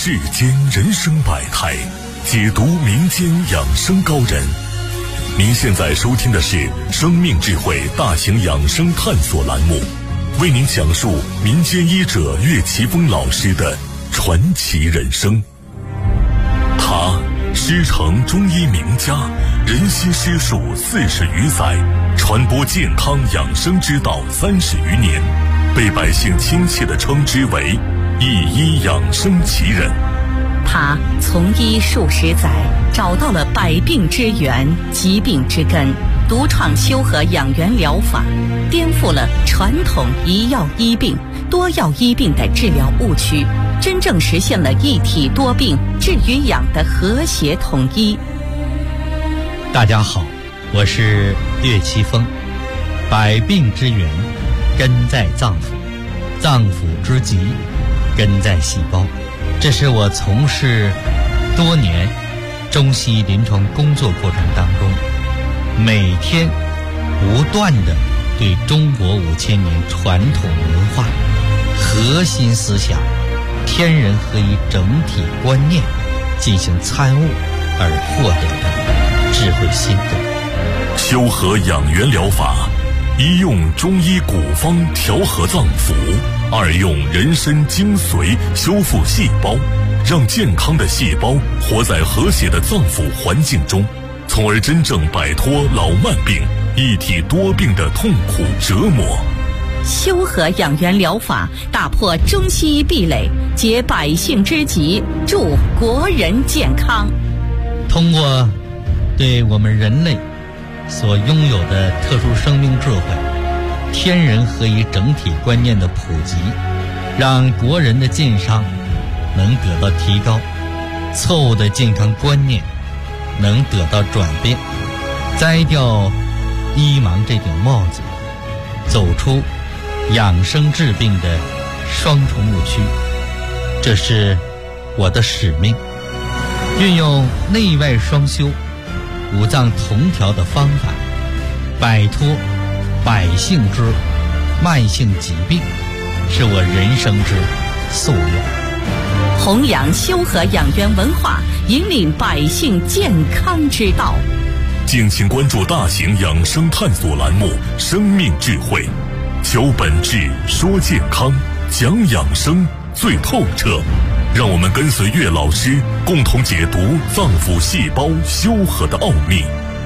世间人生百态，解读民间养生高人。您现在收听的是生命智慧大型养生探索栏目，为您讲述民间医者岳奇峰老师的传奇人生。他师承中医名家，人心师术40余载，传播健康养生之道30余年，被百姓亲切地称之为一医养生奇人。 他从医数十载，找到了百病之源、疾病之根，独创修和养元疗法，颠覆了传统一药医病、多药医病的治疗误区，真正实现了一体多病、治与养的和谐统一。 大家好，我是岳奇峰。百病之源根在脏腑，脏腑之疾根在细胞。这是我从事多年中西医临床工作过程当中，每天不断地对中国5000年传统文化核心思想天人合一整体观念进行参悟而获得的智慧心得。 修和养元疗法，一用中医古方调和脏腑，二用人参精髓修复细胞，让健康的细胞活在和谐的脏腑环境中，从而真正摆脱老慢病、一体多病的痛苦折磨。 修和养元疗法打破中西医壁垒，解百姓之急，助国人健康。 通过对我们人类所拥有的特殊生命智慧、天人合一整体观念的普及，让国人的健康能得到提高，错误的健康观念能得到转变，摘掉医盲这顶帽子，走出养生治病的双重误区。这是我的使命，运用内外双修、五脏同调的方法，摆脱百姓之慢性疾病，是我人生之夙愿。 弘扬修和养元文化，引领百姓健康之道。 敬请关注大型养生探索栏目《生命智慧》，求本质，说健康，讲养生最透彻。让我们跟随岳老师，共同解读脏腑细胞修和的奥秘。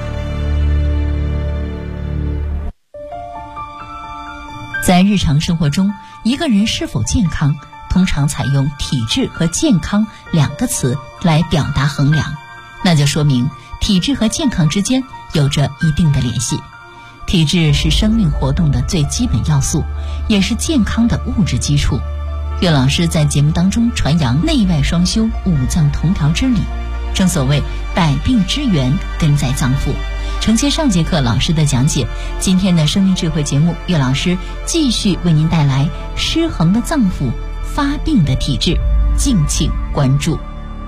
在日常生活中，一个人是否健康，通常采用体质和健康2个词来表达衡量，那就说明体质和健康之间有着一定的联系。体质是生命活动的最基本要素，也是健康的物质基础。岳老师在节目当中传扬内外双修、五脏同调之理。正所谓百病之源根在脏腑。承接上节课老师的讲解，今天的生命智慧节目，岳老师继续为您带来失衡的脏腑、发病的体质，敬请关注。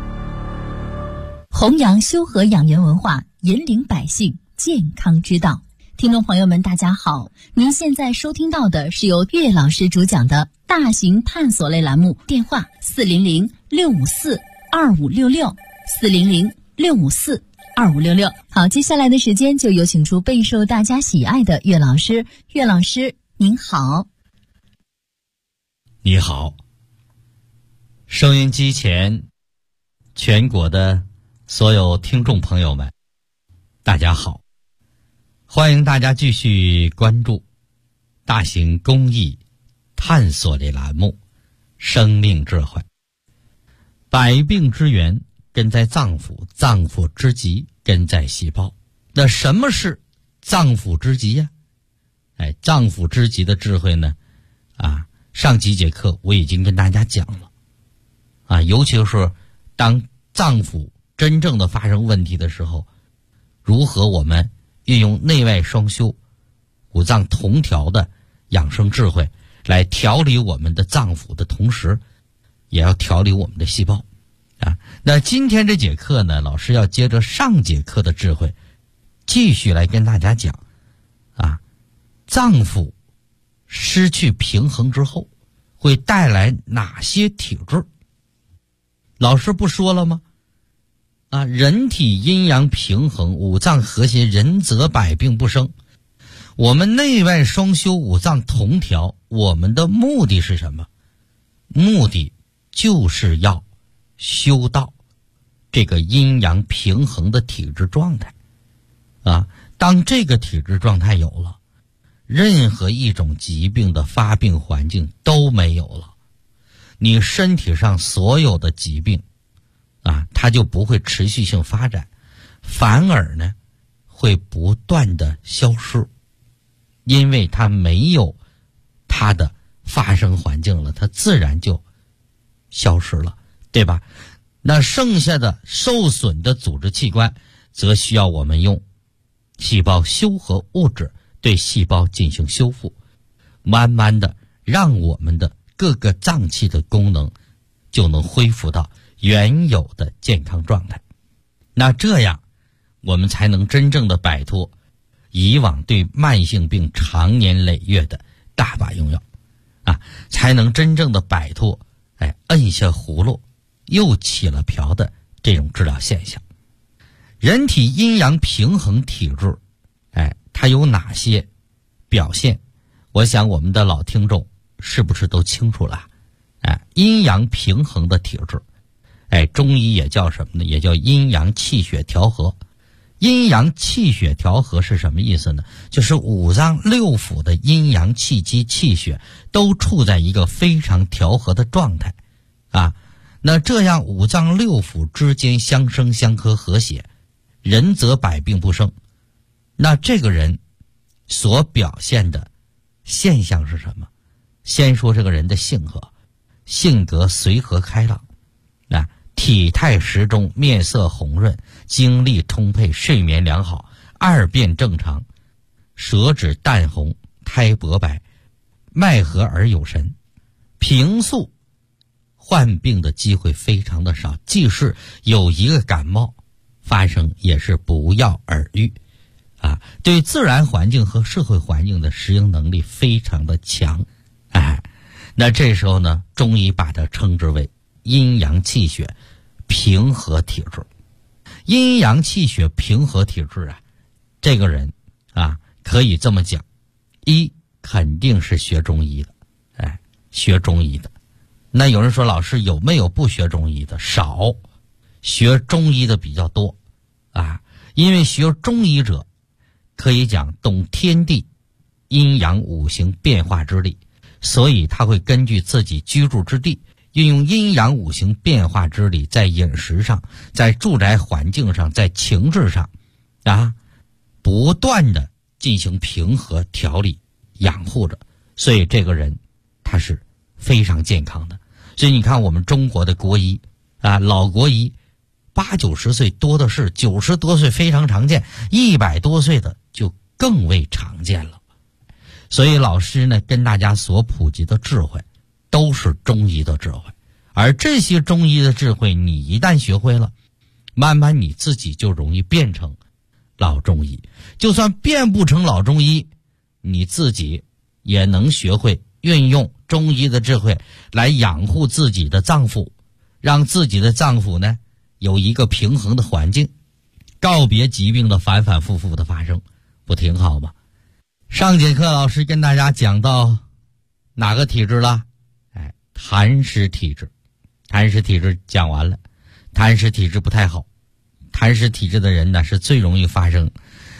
弘扬修和养元文化，引领百姓健康之道。听众朋友们大家好，您现在收听到的是由岳老师主讲的大型探索类栏目，电话400-654-2566 400-654-2566。好，接下来的时间就有请出备受大家喜爱的岳老师。岳老师您好。 你好，收音机前全国的所有听众朋友们大家好，欢迎大家继续关注大型公益探索类栏目《生命智慧》。百病之源根在脏腑，脏腑之疾根在细胞。那什么是脏腑之疾呀？脏腑之疾的智慧呢？上几节课我已经跟大家讲了。尤其是当脏腑真正的发生问题的时候，如何我们运用内外双修、五脏同调的养生智慧来调理我们的脏腑的同时，也要调理我们的细胞。那今天这节课呢，老师要接着上节课的智慧，继续来跟大家讲脏腑失去平衡之后会带来哪些体质。 老师不说了吗？人体阴阳平衡，五脏和谐，人则百病不生。我们内外双修，五脏同调，我们的目的是什么？目的就是要修到这个阴阳平衡的体质状态当这个体质状态有了，任何一种疾病的发病环境都没有了，你身体上所有的疾病它就不会持续性发展，反而呢会不断的消失，因为它没有它的发生环境了，它自然就消失了，对吧？那剩下的受损的组织器官则需要我们用细胞修合物质对细胞进行修复，慢慢的让我们的各个脏器的功能就能恢复到原有的健康状态。那这样我们才能真正的摆脱以往对慢性病长年累月的大把用药才能真正的摆脱摁下葫芦又起了瓢的这种治疗现象。人体阴阳平衡体质它有哪些表现？我想我们的老听众是不是都清楚了？阴阳平衡的体质中医也叫什么呢？也叫阴阳气血调和。阴阳气血调和是什么意思呢？就是五脏六腑的阴阳气机气血都处在一个非常调和的状态那这样五脏六腑之间相生相克和谐，人则百病不生。那这个人所表现的现象是什么？先说这个人的性格随和开朗体态适中，面色红润，精力充沛，睡眠良好，二便正常，舌质淡红，苔薄白，脉和而有神。平素患病的机会非常的少，即使有一个感冒发生也是不药而愈对自然环境和社会环境的适应能力非常的强那这时候呢，中医把它称之为阴阳气血平和体质。阴阳气血平和体质这个人可以这么讲，一肯定是学中医的学中医的。那有人说，老师有没有不学中医的？少，学中医的比较多因为学中医者可以讲懂天地阴阳五行变化之力，所以他会根据自己居住之地，运用阴阳五行变化之力，在饮食上，在住宅环境上，在情志上不断的进行平和调理养护着，所以这个人他是非常健康的。所以你看我们中国的国医老国医80-90岁多的是，90多岁非常常见，100多岁的就更为常见了。所以老师呢跟大家所普及的智慧都是中医的智慧，而这些中医的智慧你一旦学会了，慢慢你自己就容易变成老中医。就算变不成老中医，你自己也能学会运用中医的智慧来养护自己的脏腑，让自己的脏腑呢有一个平衡的环境，告别疾病的反反复复的发生，不挺好吗？上节课老师跟大家讲到哪个体质了？痰湿体质。痰湿体质讲完了，痰湿体质不太好，痰湿体质的人呢是最容易发生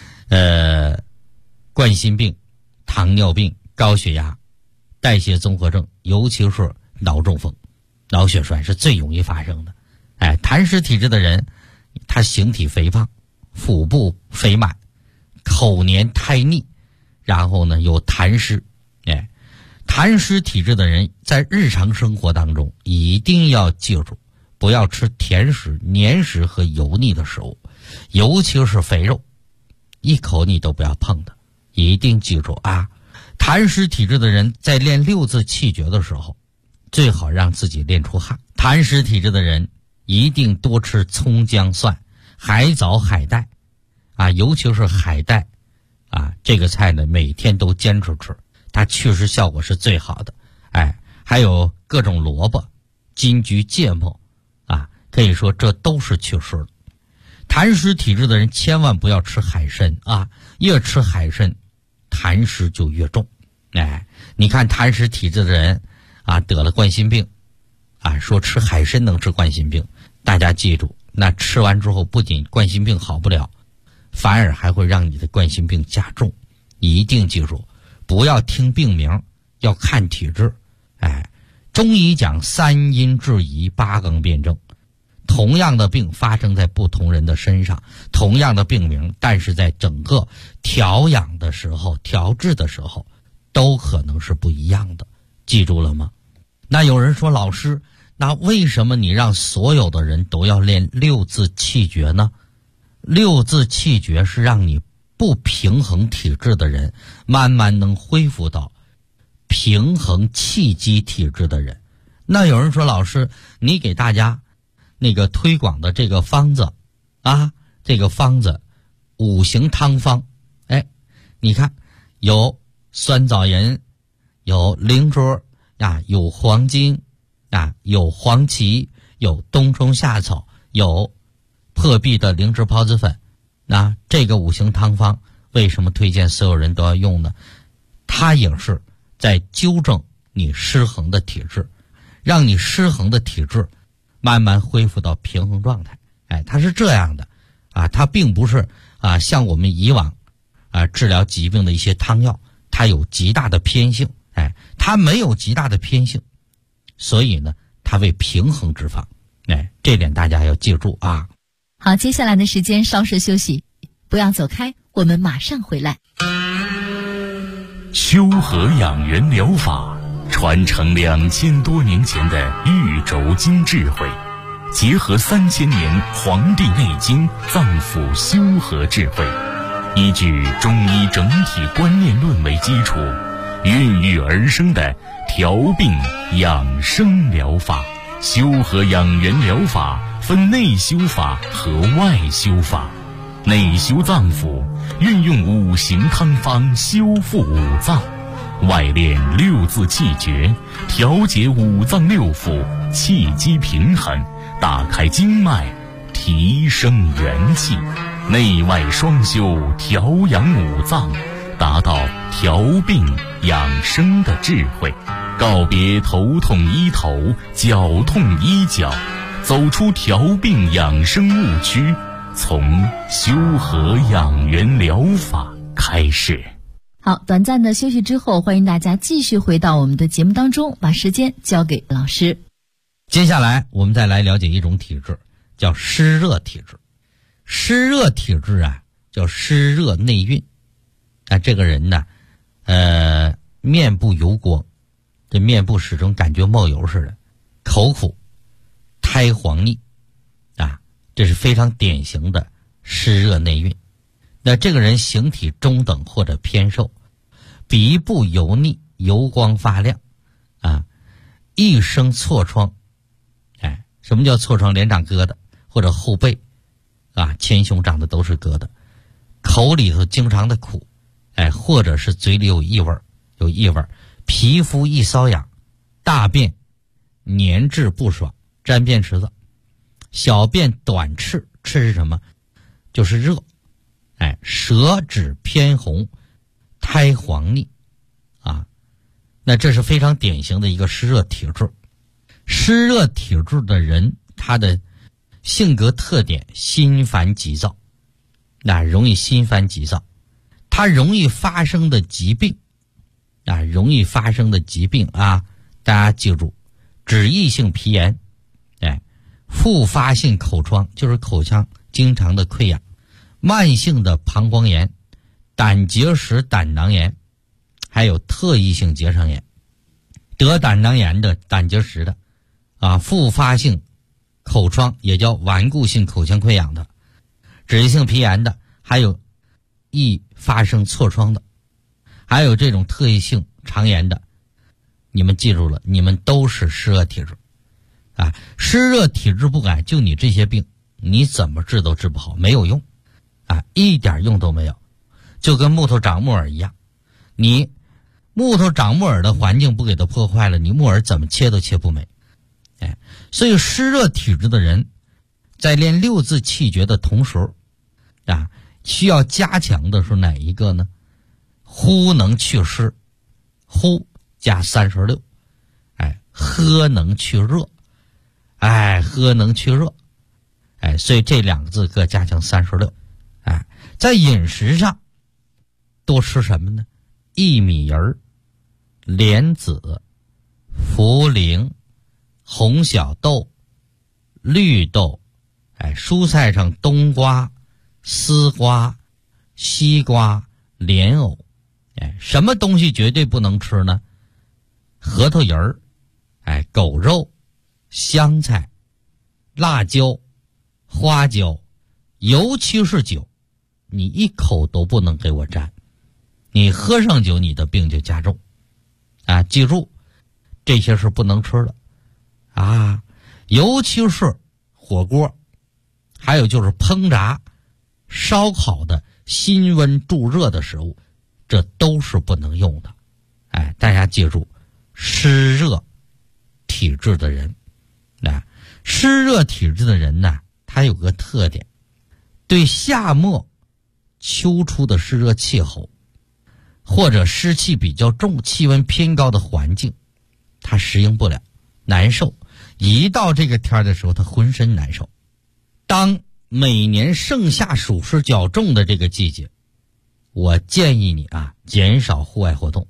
冠心病、糖尿病、高血压、代谢综合症，尤其是脑中风、脑血栓是最容易发生的。痰湿体质的人他形体肥胖，腹部肥满，口黏苔腻，然后呢有痰湿。痰湿体质的人在日常生活当中一定要记住，不要吃甜食、黏食和油腻的食物，尤其是肥肉，一口你都不要碰的，一定记住痰湿体质的人在练6字气诀的时候，最好让自己练出汗。痰湿体质的人一定多吃葱姜蒜、海藻海带尤其是海带这个菜呢每天都坚持吃，它确实效果是最好的。还有各种萝卜、金桔、芥末可以说这都是去世的。痰湿体质的人千万不要吃海参啊，越吃海参痰湿就越重。你看痰湿体质的人啊，得了冠心病啊，说吃海参能治冠心病，大家记住，那吃完之后不仅冠心病好不了，反而还会让你的冠心病加重。你一定记住，不要听病名，要看体质。中医讲3阴治宜，8纲辩证。同样的病发生在不同人的身上，同样的病名，但是在整个调养的时候、调治的时候，都可能是不一样的。记住了吗？那有人说，老师，那为什么你让所有的人都要练6字气诀呢？6字气诀是让你不平衡体质的人慢慢能恢复到平衡气机体质的人。那有人说，老师，你给大家那个推广的这个方子啊，这个方子5行汤方，你看有酸枣仁，有灵芝啊，有黄金啊，有黄芪，有冬虫夏草，有破壁的灵芝孢子粉。那这个5行汤方为什么推荐所有人都要用呢？它也是在纠正你失衡的体质，让你失衡的体质慢慢恢复到平衡状态。它是这样的啊，它并不是啊像我们以往啊治疗疾病的一些汤药，它有极大的偏性。它没有极大的偏性，所以呢，它为平衡之方。这点大家要记住啊。 好，接下来的时间稍事休息，不要走开，我们马上回来。 修和养元疗法传承2000多年前的玉轴经智慧，结合3000年《黄帝内经》脏腑修和智慧，依据中医整体观念论为基础，孕育而生的调病养生疗法。修和养元疗法分内修法和外修法。内修脏腑，运用5行汤方修复5脏；外练6字气诀，调节5脏6腑，气机平衡，打开经脉，提升元气。内外双修，调养5脏，达到调病养生的智慧。告别头痛医头，脚痛医脚，走出调病养生误区，从修和养元疗法开始。 好，短暂的休息之后，欢迎大家继续回到我们的节目当中，把时间交给老师。 接下来我们再来了解一种体质，叫湿热体质。湿热体质啊，叫湿热内蕴。这个人呢，面部油光，这面部始终感觉冒油似的，口苦，苔黄腻啊，这是非常典型的湿热内蕴。那这个人形体中等或者偏瘦，鼻部油腻，油光发亮啊，一生痤疮。什么叫痤疮？脸长疙瘩，或者后背啊，前胸长的都是疙瘩，口里头经常的苦，或者是嘴里有异味，皮肤易瘙痒，大便粘滞不爽，沾便池子，小便短赤，赤是什么？就是热。舌质偏红，苔黄腻啊，那这是非常典型的一个湿热体质。湿热体质的人，他的性格特点心烦急躁，容易心烦急躁。他容易发生的疾病大家记住，脂溢性皮炎，复发性口疮，就是口腔经常的溃疡，慢性的膀胱炎，胆结石、胆囊炎，还有特异性结肠炎。得胆囊炎的、胆结石的复发性口疮，也叫顽固性口腔溃疡的，脂溢性皮炎的，还有易发生痤疮的，还有这种特异性肠炎的。你们记住了，你们都是湿热体质湿热体质不改，就你这些病你怎么治都治不好，没有用一点用都没有。就跟木头长木耳一样，你木头长木耳的环境不给它破坏了，你木耳怎么切都切不美。所以湿热体质的人在练六字气诀的同时啊，需要加强的是哪一个呢？呼能去湿，呼加36，喝能去热，喝能去热，所以这两个字各加强36。在饮食上多吃什么呢？薏米仁、莲子、茯苓、红小豆、绿豆，蔬菜上冬瓜、丝瓜、西瓜、莲藕。什么东西绝对不能吃呢？核桃仁儿、狗肉、香菜、辣椒、花椒，尤其是酒，你一口都不能给我沾。你喝上酒，你的病就加重。记住，这些是不能吃的尤其是火锅，还有就是烹炸、烧烤的辛温助热的食物，这都是不能用的。大家记住，湿热体质的人，湿热体质的人呢，他有个特点，对夏末秋初的湿热气候或者湿气比较重、气温偏高的环境，他适应不了，难受。一到这个天的时候，他浑身难受。当每年盛夏暑湿较重的这个季节，我建议你减少户外活动。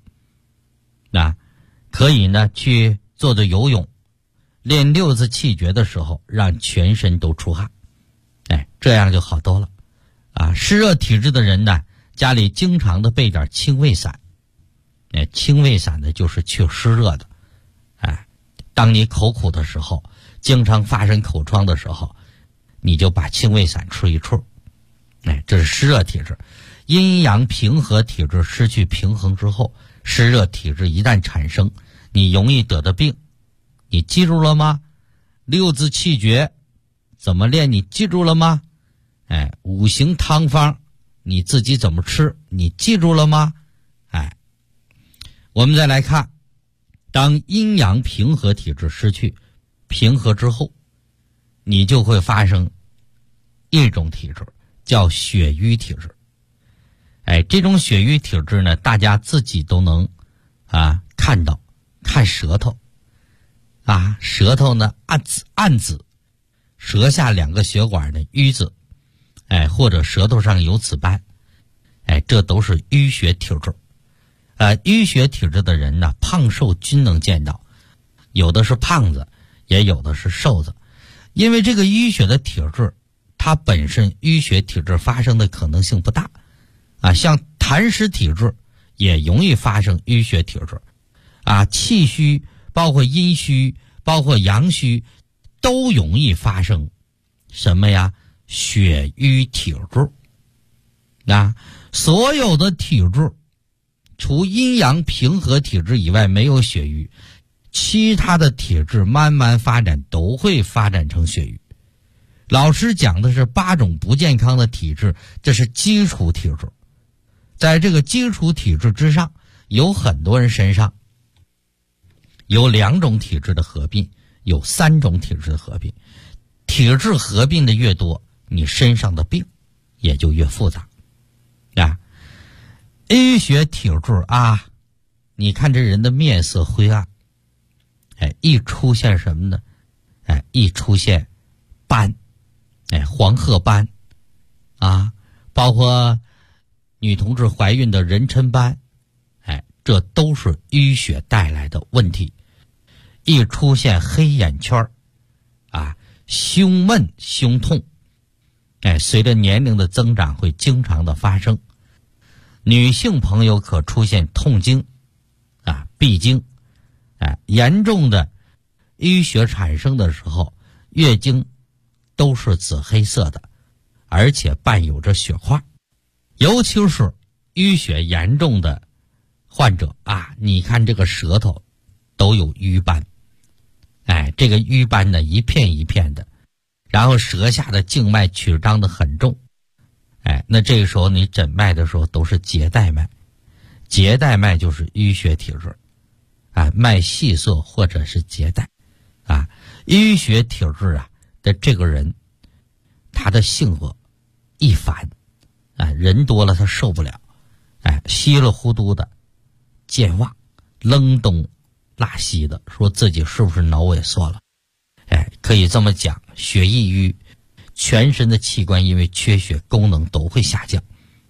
可以呢去做做游泳，练六字气诀的时候让全身都出汗，这样就好多了。湿热体质的人呢，家里经常的备点清胃散。清胃散呢就是去湿热的。当你口苦的时候，经常发生口疮的时候，你就把清胃散吃一吃。这是湿热体质。阴阳平和体质失去平衡之后，湿热体质一旦产生，你容易得的病，你记住了吗？六字气诀怎么练，你记住了吗？五行汤方你自己怎么吃，你记住了吗？我们再来看，当阴阳平和体质失去平和之后，你就会发生一种体质，叫血瘀体质。这种血瘀体质呢，大家自己都能看到，看舌头舌头呢暗紫，舌下两个血管的瘀紫，或者舌头上有紫斑，这都是淤血体质。淤血体质的人呢，胖瘦均能见到，有的是胖子，也有的是瘦子。因为这个淤血的体质，它本身淤血体质发生的可能性不大像痰湿体质也容易发生淤血体质气虚，包括阴虚，包括阳虚，都容易发生什么呀？血瘀体质。所有的体质除阴阳平和体质以外没有血瘀，其他的体质慢慢发展都会发展成血瘀。老师讲的是8种不健康的体质，这是基础体质。在这个基础体质之上，有很多人身上有2种体质的合并，有3种体质的合并。体质合并的越多，你身上的病也就越复杂淤血体质你看这人的面色灰暗，一出现什么呢？一出现斑，黄褐斑包括女同志怀孕的妊娠斑，这都是淤血带来的问题。一出现黑眼圈胸闷胸痛，随着年龄的增长会经常的发生。女性朋友可出现痛经闭经，严重的淤血产生的时候，月经都是紫黑色的，而且伴有着血块。尤其是淤血严重的患者你看这个舌头都有瘀斑，这个瘀斑呢一片一片的，然后舌下的静脉曲张的很重，那这个时候你诊脉的时候都是结带脉，结带脉就是淤血体质脉细涩或者是结带淤血体质的这个人他的性格一烦，人多了他受不了，稀里糊涂的健忘，扔东拉西的，说自己是不是脑萎缩了？可以这么讲，血易瘀，全身的器官因为缺血功能都会下降。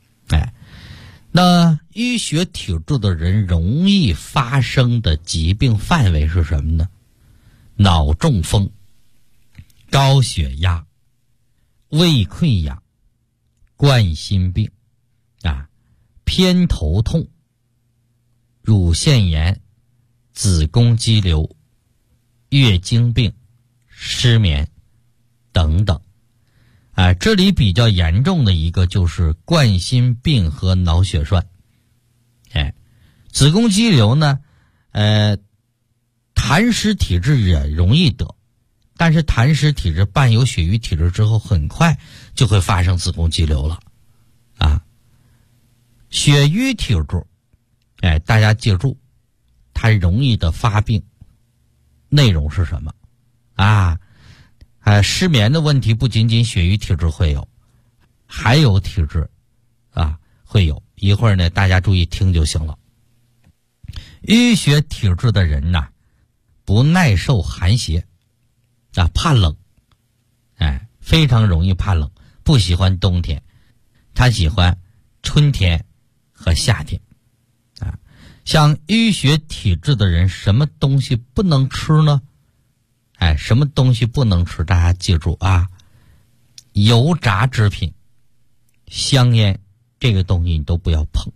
那淤血体质的人容易发生的疾病范围是什么呢？脑中风、高血压、胃溃疡、冠心病偏头痛、乳腺炎、子宫肌瘤、月经病、失眠等等。这里比较严重的一个就是冠心病和脑血栓。子宫肌瘤呢，痰湿体质也容易得，但是痰湿体质伴有血瘀体质之后，很快就会发生子宫肌瘤了。血瘀体质，大家记住，它容易的发病内容是什么？失眠的问题不仅仅血瘀体质会有，还有体质会有。一会儿呢，大家注意听就行了。淤血体质的人不耐受寒邪怕冷，非常容易怕冷，不喜欢冬天，他喜欢春天和夏天。像淤血体质的人，什么东西不能吃呢？什么东西不能吃？大家记住油炸制品、香烟，这个东西你都不要碰。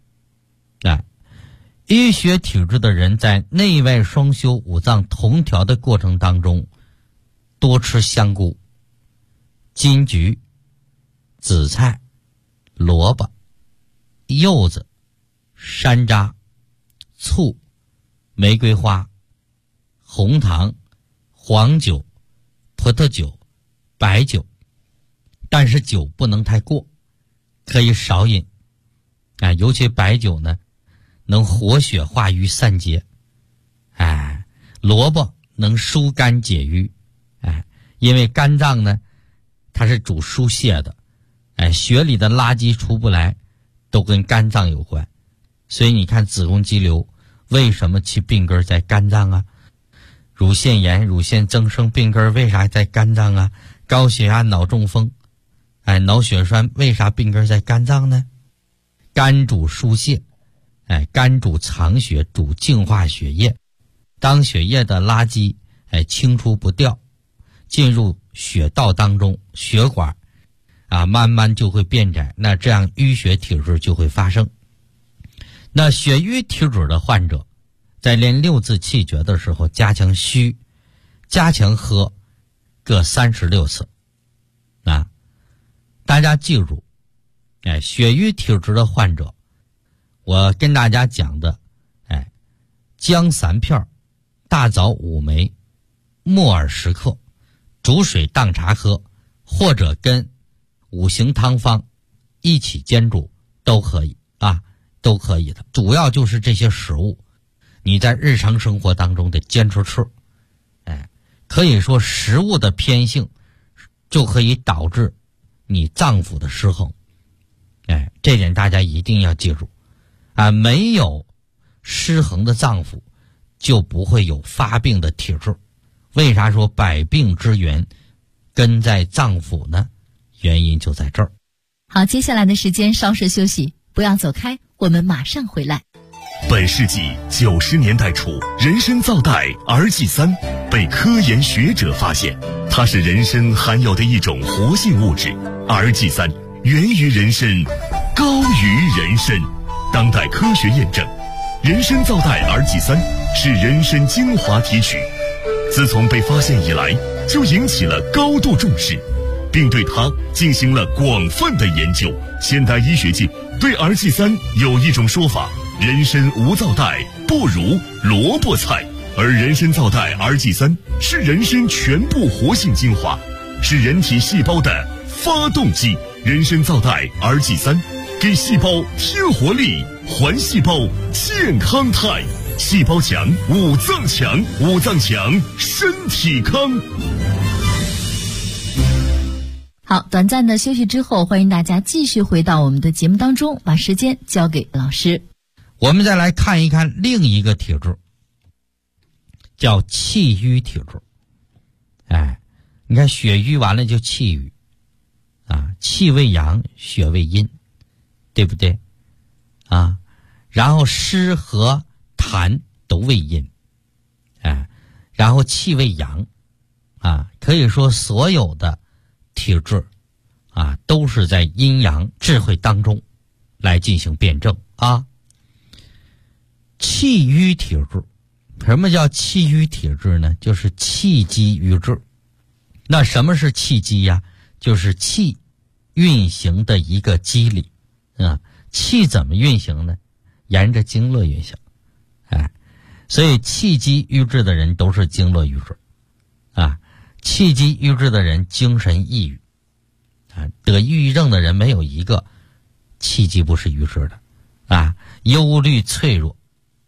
淤血体质的人在内外双修、五脏同调的过程当中，多吃香菇、金桔、紫菜、萝卜、柚子、山楂、醋、玫瑰花、红糖、黄酒、葡萄酒、白酒，但是酒不能太过，可以少饮。尤其白酒呢，能活血化瘀散结。萝卜能疏肝解郁。因为肝脏呢，它是主疏泄的。血里的垃圾出不来，都跟肝脏有关。所以你看子宫肌瘤为什么其病根在肝脏乳腺炎、乳腺增生病根为啥在肝脏高血压、脑中风、脑血栓为啥病根在肝脏呢？肝主疏泄，肝主藏血，主净化血液。当血液的垃圾清除不掉，进入血道当中，血管慢慢就会变窄，那这样淤血体质就会发生。那血瘀体质的患者在练六字气诀的时候，加强虚，加强喝，各36次。大家记住，血瘀体质的患者，我跟大家讲的，姜3片，大枣5枚，木耳10克，煮水当茶喝，或者跟5行汤方一起煎煮都可以都可以的。主要就是这些食物你在日常生活当中得坚持吃。可以说食物的偏性就可以导致你脏腑的失衡。这点大家一定要记住没有失衡的脏腑就不会有发病的体质。为啥说百病之源根在脏腑呢？原因就在这儿。 好，接下来的时间稍事休息，不要走开，我们马上回来。 本世纪90年代初，人参皂苷 RG3 被科研学者发现，它是人参含有的一种活性物质。RG3 源于人参，高于人参。当代科学验证，人参皂苷 RG3 是人参精华提取，自从被发现以来，就引起了高度重视，并对它进行了广泛的研究。现代医学界对 RG3 有一种说法：人参无皂苷不如萝卜菜，而人参皂苷 RG3 是人参全部活性精华，是人体细胞的发动机。人参皂苷 RG3 给细胞添活力，还细胞健康态。细胞强，五脏强，五脏强，身体康。 好， 好，短暂的休息之后，欢迎大家继续回到我们的节目当中，把时间交给老师。 我们再来看一看另一个体质，叫气郁体质。你看血瘀完了就气郁气为阳，血为阴，对不对然后湿和痰都为阴，然后气为阳可以说所有的体质都是在阴阳智慧当中来进行辩证气郁体质，什么叫气郁体质呢？就是气机郁滞。那什么是气机呀？就是气运行的一个机理气怎么运行呢？沿着经络运行所以气机郁滞的人都是经络郁滞气机郁滞的人精神抑郁得抑郁症的人没有一个气机不是郁滞的忧虑脆弱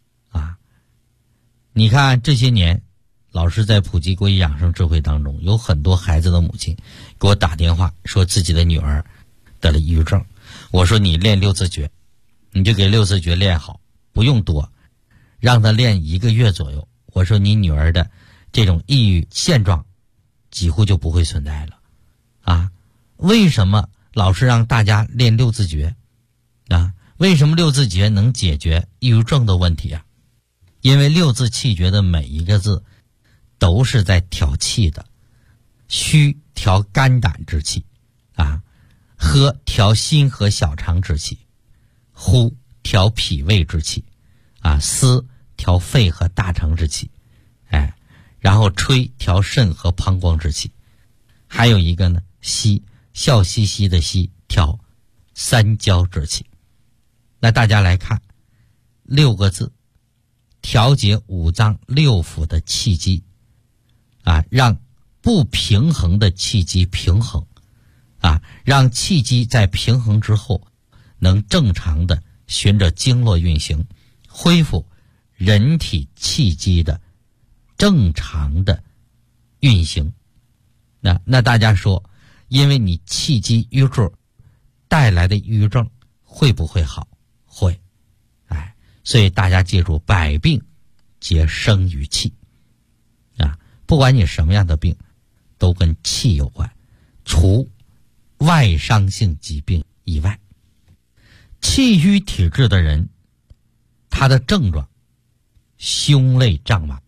你看这些年老师在普及国医养生智慧当中，有很多孩子的母亲给我打电话说自己的女儿得了抑郁症。我说你练六字诀，你就给六字诀练好，不用多，让她练1个月左右。我说你女儿的这种抑郁现状几乎就不会存在了为什么老师让大家练六字诀为什么六字诀能解决抑郁症的问题因为六字气诀的每一个字都是在调气的。虚调肝胆之气喝调心和小肠之气，呼调脾胃之气思调肺和大肠之气然后吹调肾和膀胱之气，还有一个呢息，笑嘻嘻的息，调三焦之气。那大家来看6个字，调节五脏六腑的气机让不平衡的气机平衡让气机在平衡之后能正常的循着经络运行，恢复人体气机的正常的运行。那大家说，因为你气机郁滞带来的抑郁症会不会好？会。所以大家记住，百病皆生于气不管你什么样的病都跟气有关，除外伤性疾病以外。气郁体质的人，他的症状胸肋胀满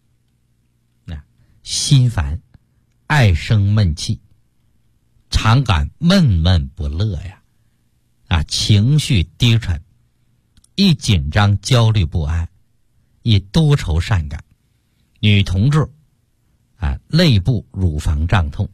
心烦，爱生闷气，常感闷闷不乐情绪低沉，易紧张焦虑不安，易多愁善感。女同志肋部乳房胀痛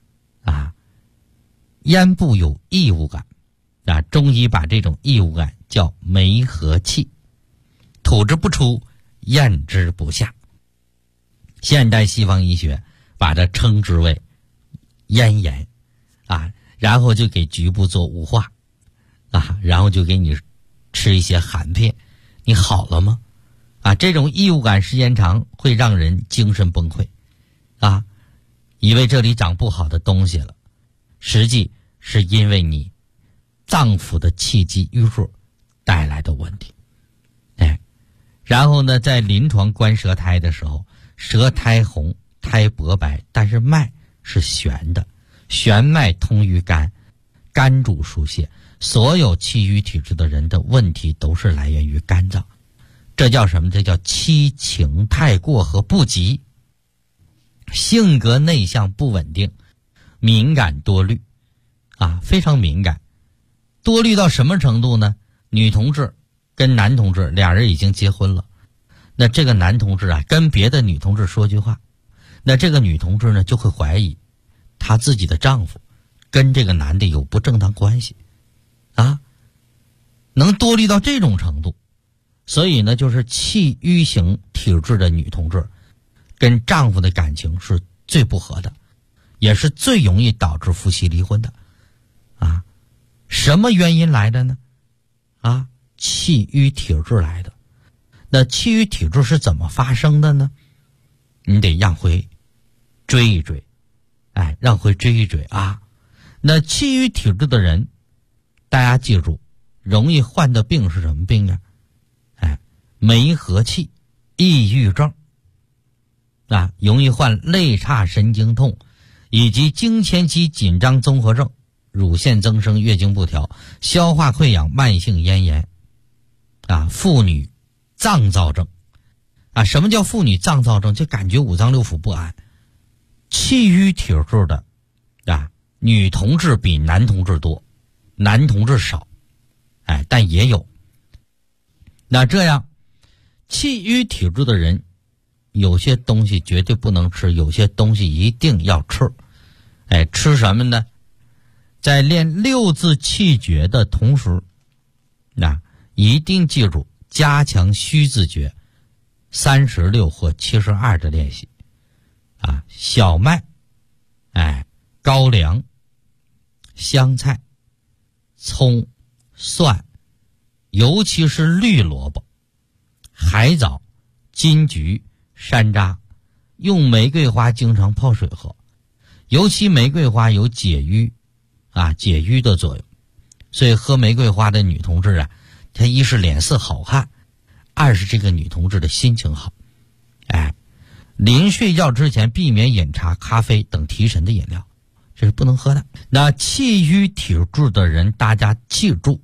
咽部有异物感中医把这种异物感叫梅核气，吐之不出，咽之不下。现代西方医学把它称之为咽炎然后就给局部做雾化然后就给你吃一些含片，你好了吗这种异物感时间长会让人精神崩溃以为这里长不好的东西了，实际是因为你脏腑的气机郁滞带来的问题然后呢，在临床观舌苔的时候，舌苔红，苔薄白，但是脉是悬的，悬脉通于肝，肝主疏泄。所有气郁体质的人的问题都是来源于肝脏，这叫什么？这叫七情太过和不及，性格内向不稳定，敏感多虑非常敏感。多虑到什么程度呢？女同志跟男同志俩人已经结婚了，那这个男同志跟别的女同志说句话，那这个女同志呢就会怀疑她自己的丈夫跟这个男的有不正当关系能多虑到这种程度。所以呢，就是气郁型体质的女同志跟丈夫的感情是最不合的，也是最容易导致夫妻离婚的什么原因来的呢？气郁体质来的。那气郁体质是怎么发生的呢？你得让回追一追让回追一追那气郁体质的人，大家记住，容易患的病是什么病啊？梅核气、抑郁症啊，容易患肋叉神经痛，以及经前期紧张综合症、乳腺增生、月经不调、消化溃疡、慢性咽炎啊，妇女脏躁症啊。什么叫妇女脏躁症？就感觉五脏六腑不安。气郁体质的啊，女同志比男同志多，男同志少，但也有。那这样气郁体质的人，有些东西绝对不能吃，有些东西一定要吃。吃什么呢？在练六字气诀的同时，一定记住加强虚字诀36或72的练习啊。小麦、高粱、香菜、葱、蒜，尤其是绿萝卜、海藻、金桔、山楂，用玫瑰花经常泡水喝，尤其玫瑰花有解郁的作用，所以喝玫瑰花的女同志啊，她一是脸色好看，二是这个女同志的心情好。临睡觉之前避免饮茶、咖啡等提神的饮料，这是不能喝的。那气郁体质的人，大家记住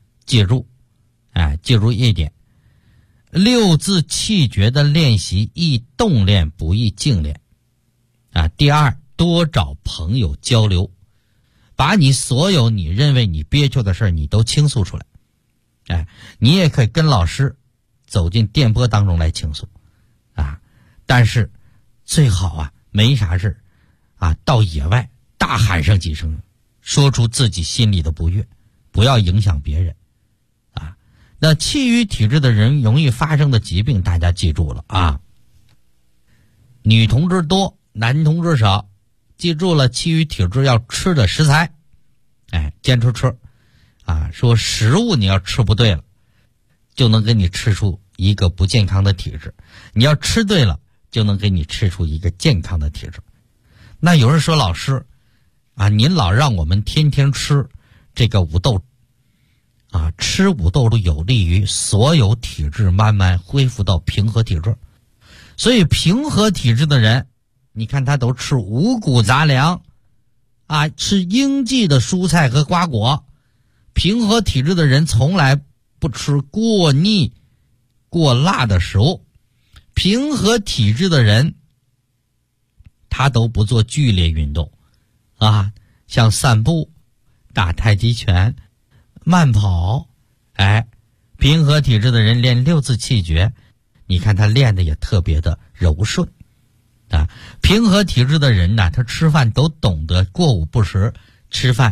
一点，六字气诀的练习易动练不易静练第二，多找朋友交流，把你所有你认为你憋屈的事你都倾诉出来。你也可以跟老师走进电波当中来倾诉但是最好没啥事到野外大喊上几声，说出自己心里的不悦，不要影响别人那气郁体质的人容易发生的疾病，大家记住了女同志多，男同志少。记住了，气郁体质要吃的食材坚持吃说食物你要吃不对了，就能给你吃出一个不健康的体质，你要吃对了，就能给你吃出一个健康的体质。那有人说，老师您老让我们天天吃这个五豆吃五豆都有利于所有体质慢慢恢复到平和体质。所以平和体质的人，你看他都吃五谷杂粮吃应季的蔬菜和瓜果。平和体质的人从来不吃过腻过辣的食物。平和体质的人他都不做剧烈运动像散步、打太极拳、慢跑。平和体质的人练六字气诀，你看他练的也特别的柔顺平和体质的人呢，他吃饭都懂得过午不食，吃饭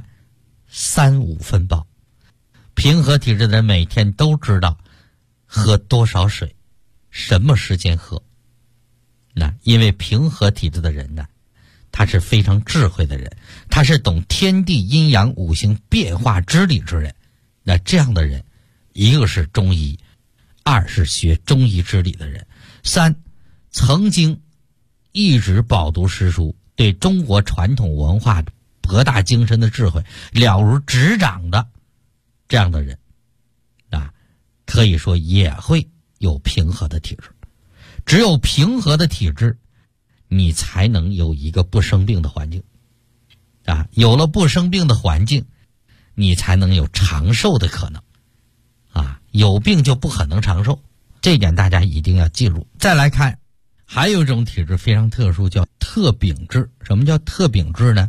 3-5分饱。平和体质的人每天都知道喝多少水，什么时间喝。因为平和体质的人呢，他是非常智慧的人，他是懂天地阴阳五行变化之理之人。那这样的人，一个是中医，二是学中医之理的人，三曾经一直饱读诗书，对中国传统文化博大精深的智慧了如指掌的这样的人可以说也会有平和的体质。只有平和的体质，你才能有一个不生病的环境有了不生病的环境，你才能有长寿的可能有病就不可能长寿，这一点大家一定要记住。再来看，还有一种体质非常特殊，叫特禀质。什么叫特禀质呢？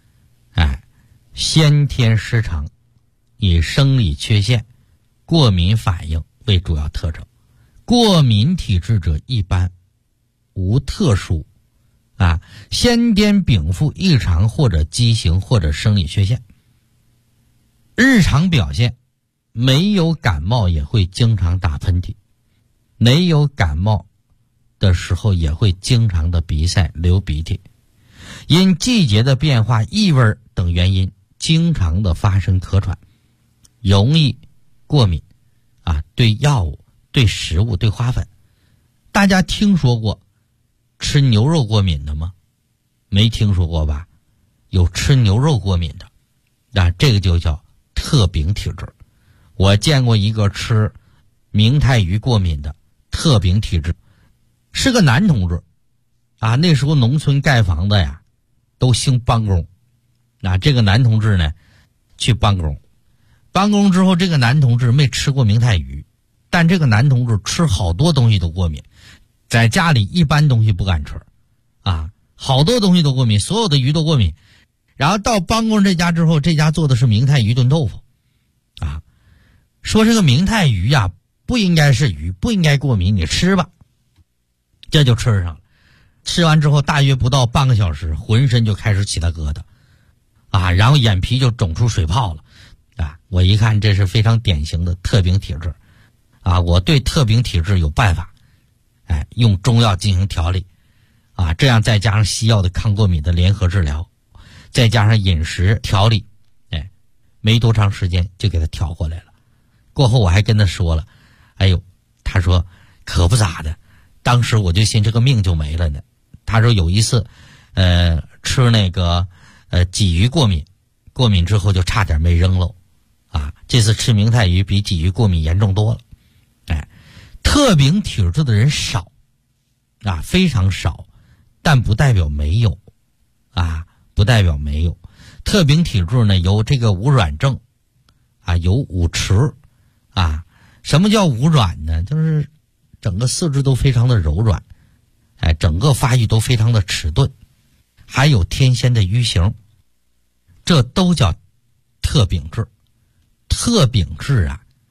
先天失常，以生理缺陷、过敏反应为主要特征。过敏体质者一般无特殊先天禀赋异常或者畸形或者生理缺陷。日常表现没有感冒也会经常打喷嚏，没有感冒的时候也会经常的鼻塞流鼻涕，因季节的变化、异味等原因经常的发生咳喘，容易过敏对药物、对食物、对花粉。大家听说过吃牛肉过敏的吗？没听说过吧？有吃牛肉过敏的这个就叫特禀体质。我见过一个吃明太鱼过敏的特禀体质，是个男同志那时候农村盖房子呀都兴帮工，这个男同志呢去帮工之后，这个男同志没吃过明太鱼，但这个男同志吃好多东西都过敏，在家里一般东西不敢吃好多东西都过敏，所有的鱼都过敏。然后到帮工这家之后，这家做的是明太鱼炖豆腐说这个明太鱼不应该是鱼，不应该过敏，你吃吧。这就吃上了。吃完之后大约不到半个小时，浑身就开始起了疙瘩然后眼皮就肿出水泡了我一看这是非常典型的特禀体质我对特禀体质有办法用中药进行调理这样再加上西药的抗过敏的联合治疗，再加上饮食调理没多长时间就给他调过来了。过后我还跟他说了，他说可不咋的，当时我就寻这个命就没了呢。他说有一次吃那个鲫鱼过敏之后就差点没扔喽这次吃明太鱼比鲫鱼过敏严重多了。特禀体质的人少非常少，但不代表没有不代表没有。特禀体质呢有这个无软症有五迟什么叫无软呢？就是整个四肢都非常的柔软整个发育都非常的迟钝，还有天仙的瘀形，这都叫特禀质。特禀质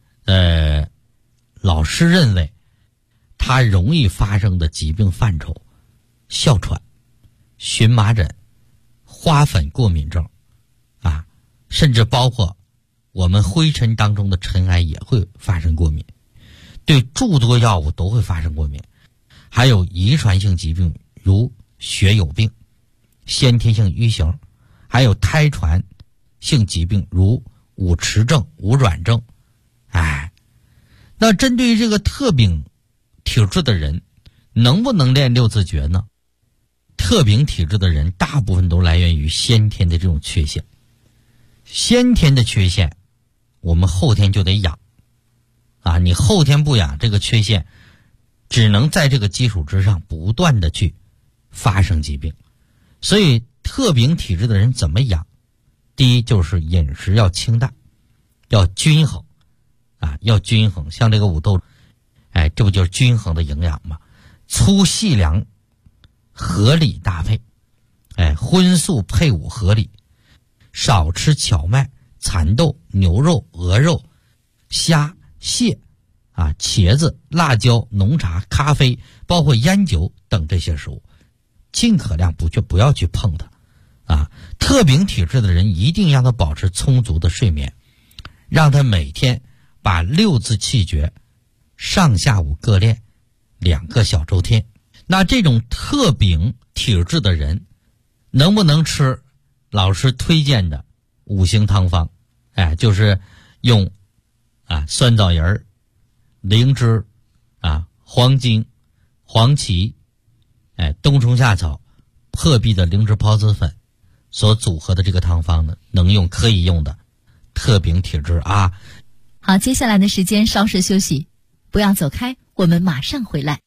老师认为它容易发生的疾病范畴，哮喘、荨麻疹、花粉过敏症甚至包括我们灰尘当中的尘埃也会发生过敏，对诸多药物都会发生过敏，还有遗传性疾病如血友病、先天性瘀形，还有胎传性疾病如五迟症、无软症。那针对于这个特禀体质的人，能不能练六字诀呢？特禀体质的人大部分都来源于先天的这种缺陷，先天的缺陷我们后天就得养你后天不养，这个缺陷只能在这个基础之上不断的去发生疾病。所以特禀体质的人怎么养？第一就是饮食要清淡，要均衡要均衡。像这个五豆这不就是均衡的营养吗？粗细粮合理搭配荤素配伍合理，少吃荞麦、蚕豆、牛肉、鹅肉、虾、蟹茄子、辣椒、浓茶、咖啡，包括烟酒等这些食物，尽可量不要去碰它特禀体质的人一定让他保持充足的睡眠，让他每天把六字气诀上下午各练2个小周天。那这种特禀体质的人能不能吃老师推荐的5行汤方？就是用酸枣仁、灵芝黄精、黄芪冬虫夏草、破壁的灵芝孢子粉所组合的这个汤方呢，能用可以用的特禀体质好，接下来的时间稍事休息，不要走开，我们马上回来。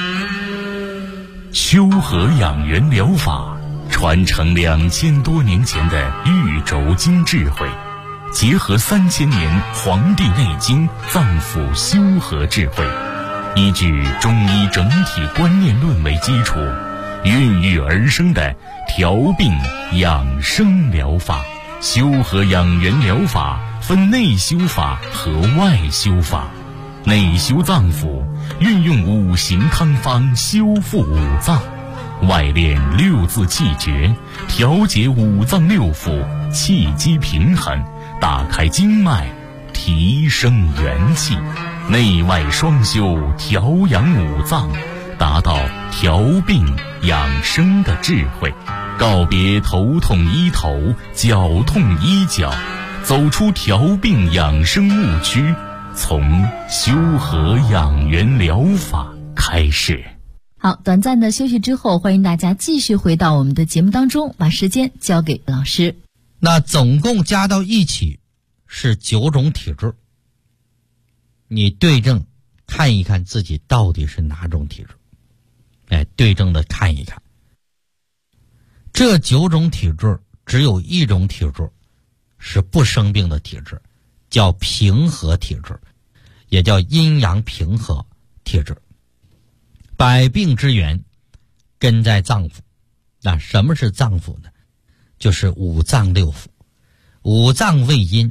修和养元疗法传承2000多年前的玉轴经智慧，结合3000年《黄帝内经》脏腑修和智慧，依据中医整体观念论为基础，孕育而生的调病养生疗法。修和养元疗法分内修法和外修法。内修脏腑，运用5行汤方修复五脏；外练6字气诀，调节五脏六腑，气机平衡，打开经脉，提升元气。内外双修，调养五脏，达到调病养生的智慧。告别头痛医头，脚痛医脚，走出调病养生误区，从修和养元疗法开始。 好，短暂的休息之后，欢迎大家继续回到我们的节目当中，把时间交给老师。 那总共加到一起是9种体质，你对症看一看自己到底是哪种体质，对症的看一看。这9种体质只有一种体质是不生病的体质，叫平和体质，也叫阴阳平和体质。百病之源根在脏腑。那什么是脏腑呢？就是五脏六腑。五脏为阴，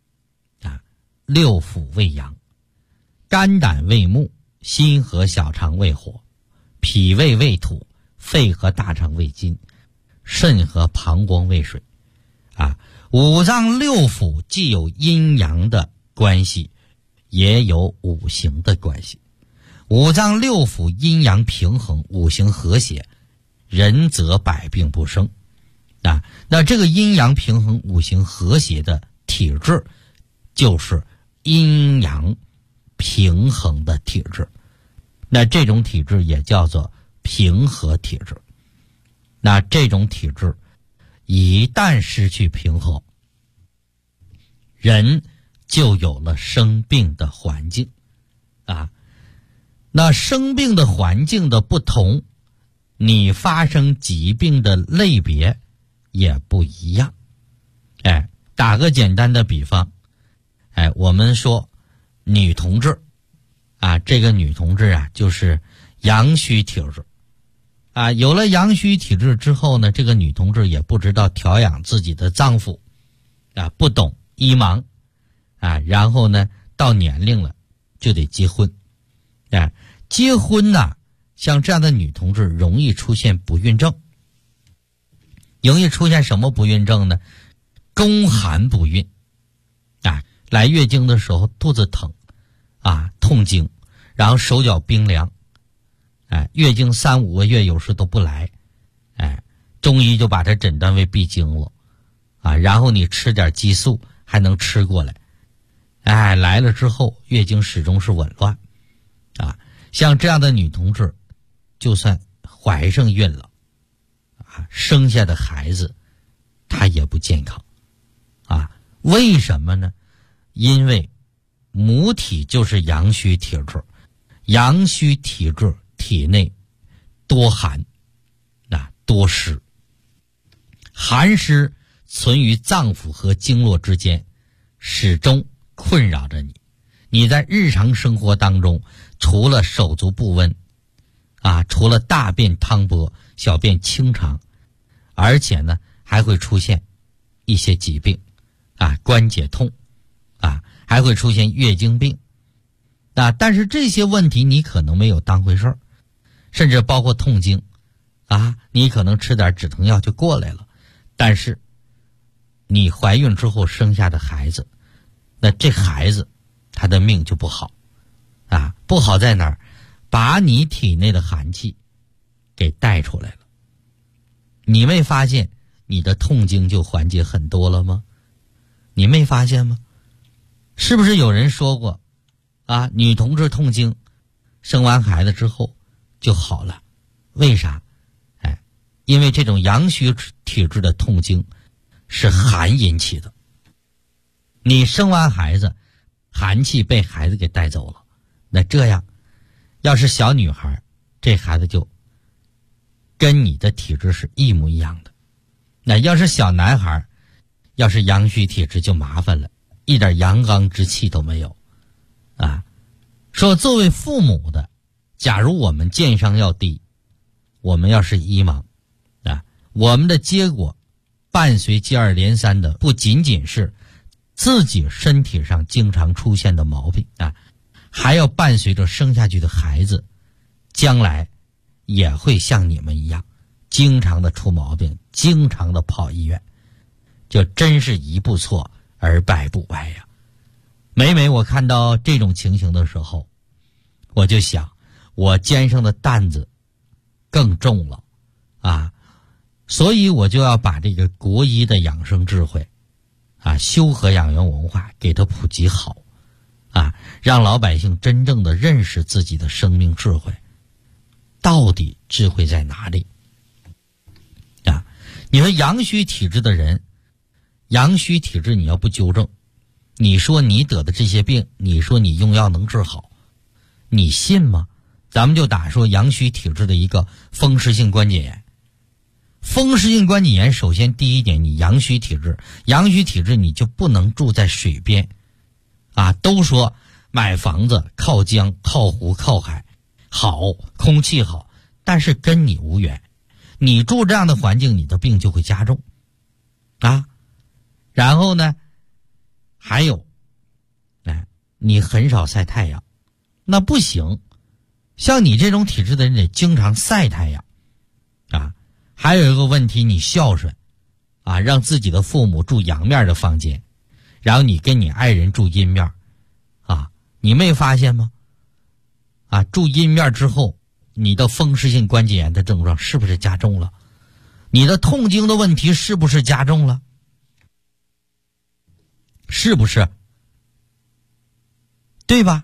六腑为阳。肝胆为木，心和小肠为火，脾胃为土，肺和大肠为金，肾和膀胱为水。五脏六腑既有阴阳的关系，也有五行的关系。五脏六腑阴阳平衡，五行和谐，人则百病不生。那这个阴阳平衡、五行和谐的体质，就是阴阳平衡的体质。那这种体质也叫做平和体质。那这种体质一旦失去平衡，人就有了生病的环境。那生病的环境的不同，你发生疾病的类别也不一样。打个简单的比方，我们说女同志这个女同志就是阳虚体质。有了阳虚体质之后呢，这个女同志也不知道调养自己的脏腑，不懂医盲，然后呢到年龄了就得结婚。结婚呢，像这样的女同志容易出现不孕症。容易出现什么不孕症呢？宫寒不孕。来月经的时候肚子疼，痛经，然后手脚冰凉，月经3、5个月有时都不来，中医就把它诊断为闭经了，然后你吃点激素还能吃过来，来了之后月经始终是紊乱，像这样的女同志，就算怀上孕了，生下的孩子她也不健康，为什么呢？因为母体就是阳虚体质，阳虚体质体内多寒，多湿，寒湿存于脏腑和经络之间，始终困扰着你。你在日常生活当中，除了手足不温，除了大便汤薄、小便清长，而且呢还会出现一些疾病，关节痛，还会出现月经病，但是这些问题你可能没有当回事儿，甚至包括痛经，你可能吃点止疼药就过来了，但是你怀孕之后生下的孩子，那这孩子他的命就不好，不好在哪儿？把你体内的寒气给带出来了。你没发现你的痛经就缓解很多了吗？你没发现吗？是不是有人说过女同志痛经生完孩子之后就好了？为啥？因为这种阳虚体质的痛经是寒引起的。你生完孩子，寒气被孩子给带走了，那这样要是小女孩，这孩子就跟你的体质是一模一样的。那要是小男孩，要是阳虚体质就麻烦了，一点阳刚之气都没有。说作为父母的，假如我们健商要低，我们要是医盲，我们的结果伴随接二连三的不仅仅是自己身体上经常出现的毛病，还要伴随着生下去的孩子将来也会像你们一样经常的出毛病，经常的跑医院，就真是一不错而百不歪呀。每每我看到这种情形的时候，我就想我肩上的担子更重了，所以我就要把这个国医的养生智慧修和养元文化给它普及好，让老百姓真正的认识自己的生命智慧，到底智慧在哪里？你说阳虚体质的人阳虚体质你要不纠正，你说你得的这些病，你说你用药能治好，你信吗？咱们就打说阳虚体质的一个风湿性关节炎。风湿性关节炎首先第一点，你阳虚体质，阳虚体质你就不能住在水边啊。都说买房子靠江靠湖靠海好，空气好，但是跟你无缘。你住这样的环境，你的病就会加重啊。然后呢还有你很少晒太阳，那不行，像你这种体质的人得经常晒太阳啊。还有一个问题，你孝顺啊，让自己的父母住阳面的房间，然后你跟你爱人住阴面啊，你没发现吗？啊，住阴面之后，你的风湿性关节炎的症状是不是加重了？你的痛经的问题是不是加重了？是不是？对吧？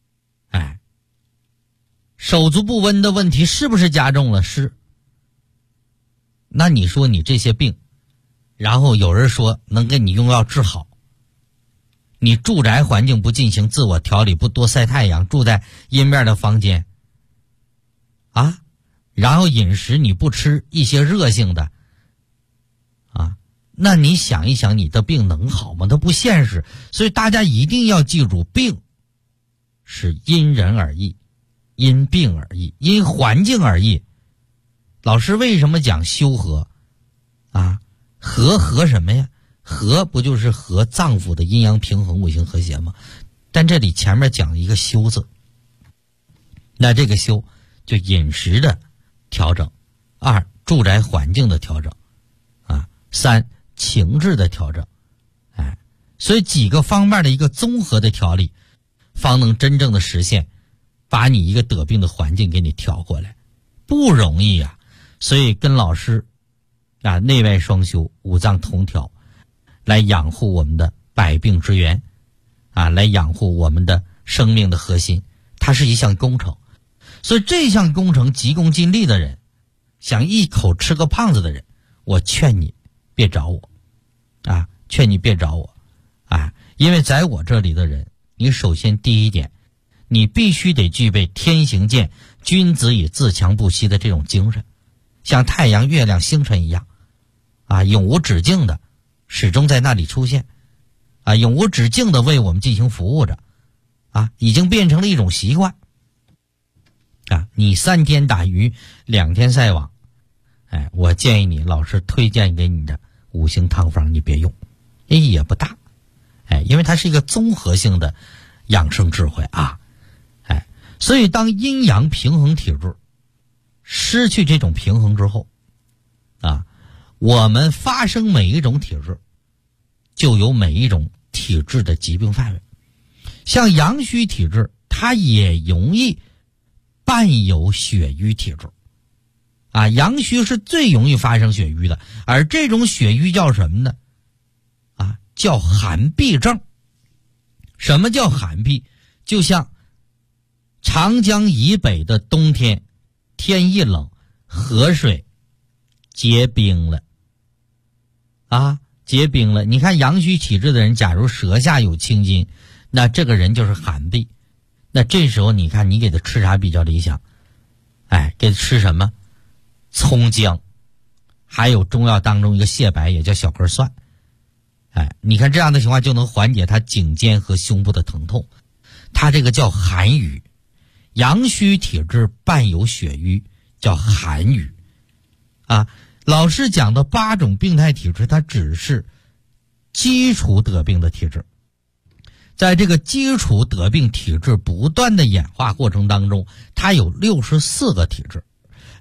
手足不温的问题是不是加重了？是。那你说你这些病，然后有人说能给你用药治好，你住宅环境不进行自我调理，不多晒太阳，住在阴面的房间啊，然后饮食你不吃一些热性的啊，那你想一想，你的病能好吗？它不现实。所以大家一定要记住，病是因人而异，因病而异，因环境而异。老师为什么讲修和啊？和什么呀？和不就是和脏腑的阴阳平衡、五行和谐吗？但这里前面讲一个修字，那这个修就饮食的调整，2住宅环境的调整啊，3情志的调整，所以几个方面的一个综合的调理，方能真正的实现把你一个得病的环境给你调过来，不容易啊。所以跟老师啊内外双修，五脏同调，来养护我们的百病之源啊，来养护我们的生命的核心，它是一项工程。所以这项工程急功近利的人，想一口吃个胖子的人，我劝你别找我啊，劝你别找我啊，因为在我这里的人，你首先第一点，你必须得具备天行健，君子以自强不息的这种精神，像太阳、月亮、星辰一样啊，永无止境的始终在那里出现啊，永无止境的为我们进行服务着啊，已经变成了一种习惯啊。你3天打鱼2天晒网，我建议你，老师推荐给你的5行汤方你别用，意义也不大，因为它是一个综合性的养生智慧啊，所以当阴阳平衡体质失去这种平衡之后啊，我们发生每一种体质就有每一种体质的疾病范围。像阳虚体质，它也容易伴有血瘀体质啊，阳虚是最容易发生血瘀的，而这种血瘀叫什么呢？啊，叫寒痹症。什么叫寒痹？就像长江以北的冬天，天一冷，河水结冰了啊，结冰了。你看阳虚体质的人，假如舌下有青筋，那这个人就是寒痹。那这时候你看你给他吃啥比较理想？给他吃什么？葱姜，还有中药当中一个蟹白，也叫小根蒜。你看这样的情况就能缓解他颈肩和胸部的疼痛。他这个叫寒瘀，阳虚体质伴有血瘀，叫寒瘀啊。老师讲的8种病态体质，它只是基础得病的体质。在这个基础得病体质不断的演化过程当中，它有64个体质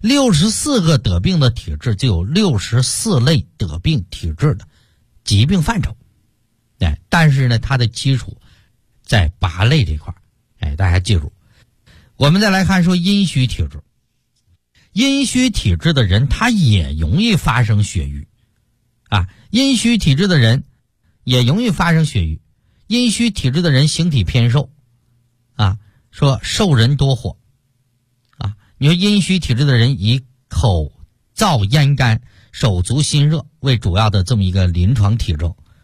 ，64个得病的体质就有64类得病体质的疾病范畴。但是呢，它的基础在8类这块，大家记住。我们再来看说阴虚体质，阴虚体质的人他也容易发生血瘀啊，阴虚体质的人也容易发生血瘀。阴虚体质的人形体偏瘦啊，说瘦人多火啊。你说阴虚体质的人以口燥咽干、手足心热为主要的这么一个临床体征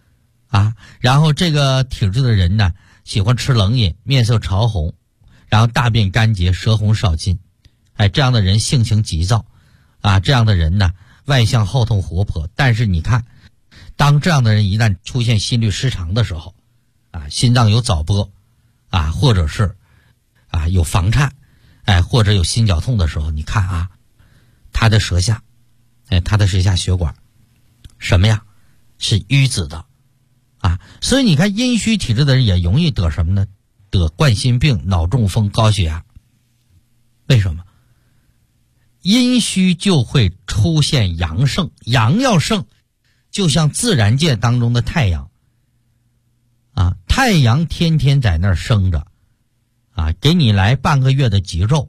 然后这个体质的人呢，喜欢吃冷饮，面色潮红，然后大便干结，舌红少津。这样的人性情急躁这样的人呢，外向好动活泼。但是你看，当这样的人一旦出现心律失常的时候心脏有早搏或者是有房颤或者有心绞痛的时候，你看他的舌下血管什么呀，是淤紫的所以你看阴虚体质的人也容易得什么呢？得冠心病、脑中风、高血压。为什么？阴虚就会出现阳盛，阳要盛，就像自然界当中的太阳太阳天天在那儿生着给你来半个月的极肉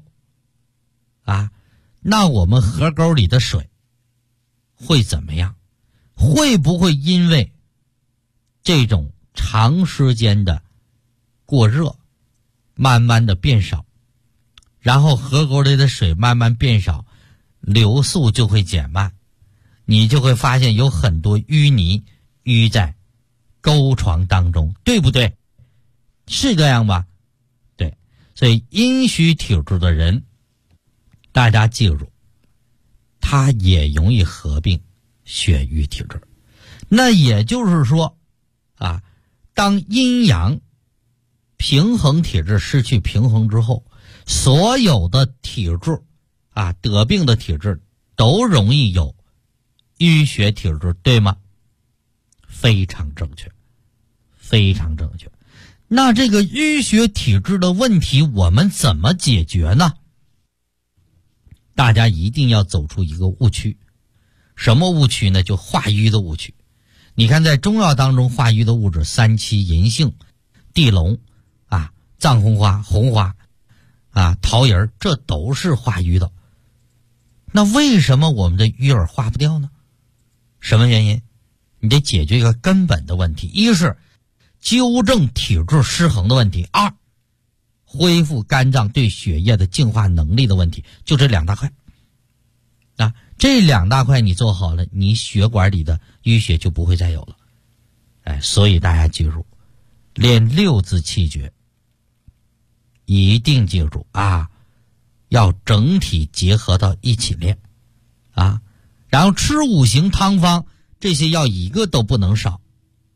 那我们河沟里的水会怎么样？会不会因为这种长时间的过热慢慢的变少，然后河沟里的水慢慢变少，流速就会减慢，你就会发现有很多淤泥淤在沟床当中，对不对？是这样吧？对。所以阴虚体质的人，大家记住，他也容易合并血瘀体质。那也就是说当阴阳平衡体质失去平衡之后，所有的体质得病的体质都容易有淤血体质，对吗？非常正确，非常正确。那这个淤血体质的问题我们怎么解决呢？大家一定要走出一个误区。什么误区呢？就化瘀的误区。你看在中药当中化瘀的物质，三七、银杏、地龙藏红花、红花桃仁，这都是化瘀的。那为什么我们的瘀儿化不掉呢？什么原因？你得解决一个根本的问题，一是纠正体质失衡的问题，二恢复肝脏对血液的净化能力的问题，就这两大块这两大块你做好了，你血管里的淤血就不会再有了。所以大家记住，练六字气诀一定记住要整体结合到一起练然后吃五行汤方，这些药一个都不能少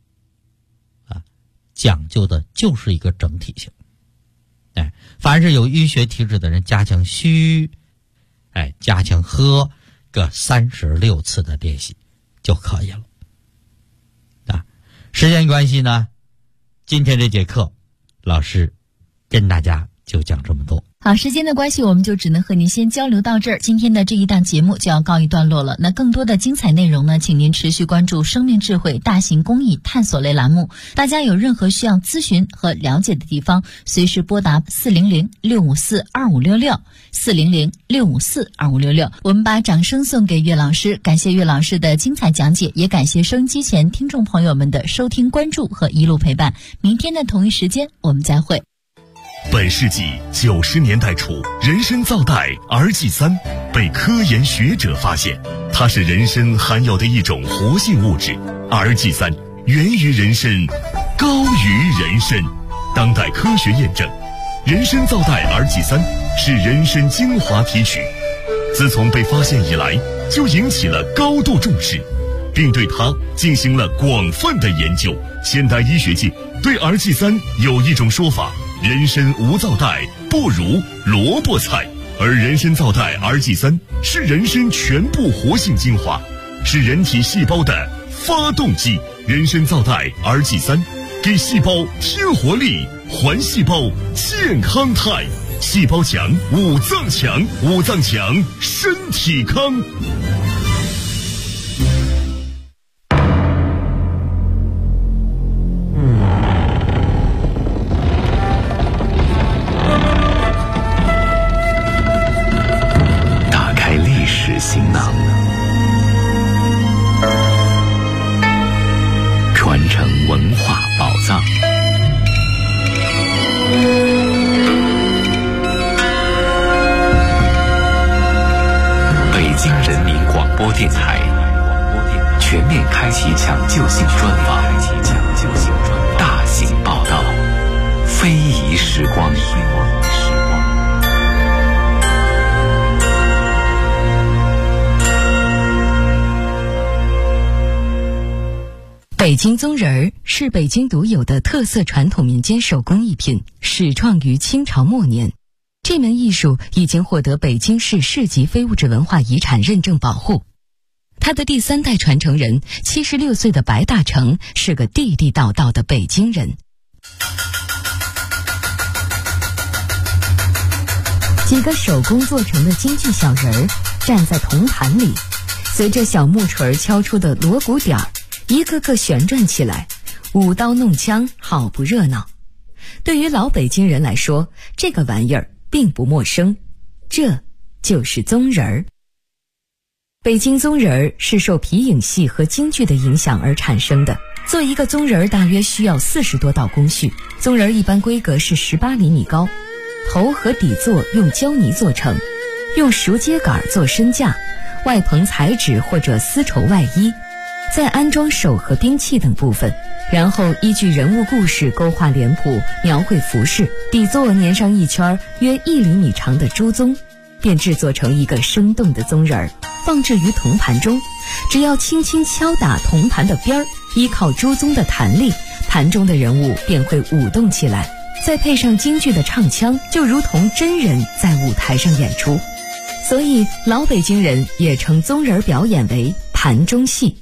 讲究的就是一个整体性。凡是有淤血体质的人，加强虚加强喝个36次的练习就可以了时间关系呢，今天这节课老师跟大家就讲这么多。 好，时间的关系，我们就只能和您先交流到这儿。今天的这一档节目就要告一段落了。那更多的精彩内容呢，请您持续关注生命智慧大型公益探索类栏目。大家有任何需要咨询和了解的地方，随时拨打400-654-2566 400-654-2566。我们把掌声送给岳老师，感谢岳老师的精彩讲解，也感谢收音机前听众朋友们的收听关注和一路陪伴。明天的同一时间我们再会。 本世纪90年代初，人参皂苷儿祭三被科研学者发现，它是人参含有的一种活性物质。儿祭三源于人参，高于人参。当代科学验证，人参皂苷儿祭三是人参精华提取，自从被发现以来，就引起了高度重视，并对它进行了广泛的研究。现代医学界对儿祭三有一种说法，人参无皂苷不如萝卜菜，而人参皂苷儿祭三是人参全部活性精华，是人体细胞的发动机。人参皂苷儿祭三给细胞添活力，还细胞健康态。细胞强，五脏强，五脏强，身体康。 行囊，传承文化宝藏。北京人民广播电台全面开启抢救性专访。 非遗时光。 北京宗人儿是北京独有的特色传统民间手工艺品，始创于清朝末年。这门艺术已经获得北京市市级非物质文化遗产认证保护。他的第3代传承人76岁的白大成是个地地道道的北京人。几个手工做成的京剧小人儿站在铜盘里，随着小木锤敲出的锣鼓点儿，一个个旋转起来，舞刀弄枪，好不热闹。对于老北京人来说，这个玩意儿并不陌生，这就是宗人儿。北京宗人儿是受皮影戏和京剧的影响而产生的。做一个宗人儿大约需要40多道工序，宗人儿一般规格是18厘米高，头和底座用胶泥做成，用熟秸秆做身架，外棚彩纸或者丝绸外衣，再安装手和兵器等部分，然后依据人物故事勾画脸谱，描绘服饰，底座粘上一圈约1厘米长的朱宗，便制作成一个生动的宗人儿，放置于铜盘中。只要轻轻敲打铜盘的边儿，依靠朱宗的弹力，盘中的人物便会舞动起来，再配上京剧的唱腔，就如同真人在舞台上演出。所以老北京人也称宗人表演为盘中戏。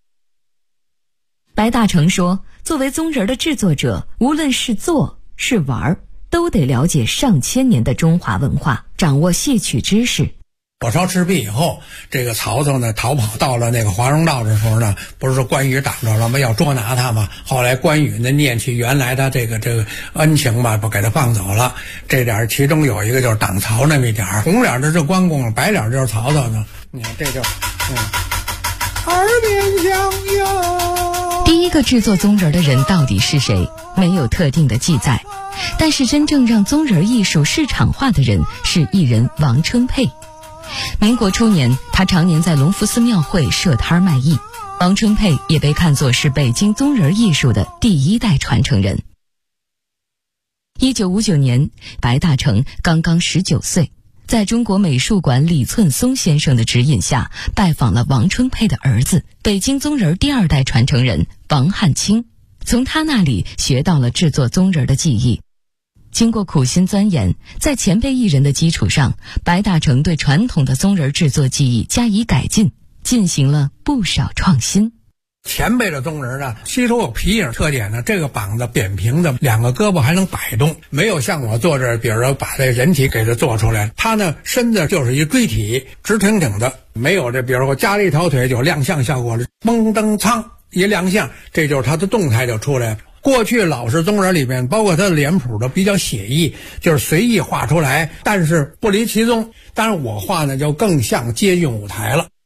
白大成说，作为宗人的制作者，无论是做是玩，都得了解上千年的中华文化，掌握戏曲知识。 火烧赤壁以后，这个曹操呢逃跑到了那个华容道的时候呢，不是说关羽挡着了吗？要捉拿他嘛。后来关羽呢念起原来的这个恩情吧，不给他放走了。这点其中有一个就是挡曹那么一点，红脸的是关公，白脸就是曹操呢。你看这就耳边响哟。 第一个制作宗人的人到底是谁？没有特定的记载，但是真正让宗人艺术市场化的人是艺人王春佩。民国初年，他常年在隆福寺庙会设摊卖艺。王春佩也被看作是北京宗人艺术的第1代传承人。1959年，白大成刚刚19岁，在中国美术馆李寸松先生的指引下，拜访了王春佩的儿子，北京宗人第2代传承人王汉卿，从他那里学到了制作宗人的技艺。经过苦心钻研，在前辈艺人的基础上，白大成对传统的宗人制作技艺加以改进，进行了不少创新。 前辈的宗人呢，吸收有皮影特点呢，这个膀子扁平的，2个胳膊还能摆动，没有像我做这，比如说把这人体给它做出来，他呢身子就是一锥体，直挺挺的，没有这，比如说我加了一条腿就亮相效果了，嘣噔苍一亮相，这就是他的动态就出来了。过去老式宗人里面，包括他的脸谱都比较写意，就是随意画出来，但是不离其宗。当然我画呢就更像接近舞台了。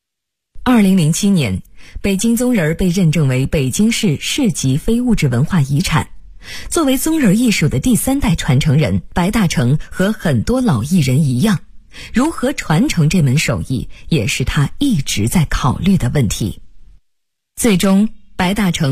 2007年，北京宗人被认证为北京市市级非物质文化遗产。作为宗人艺术的第3代传承人，白大成和很多老艺人一样，如何传承这门手艺，也是他一直在考虑的问题。最终，白大成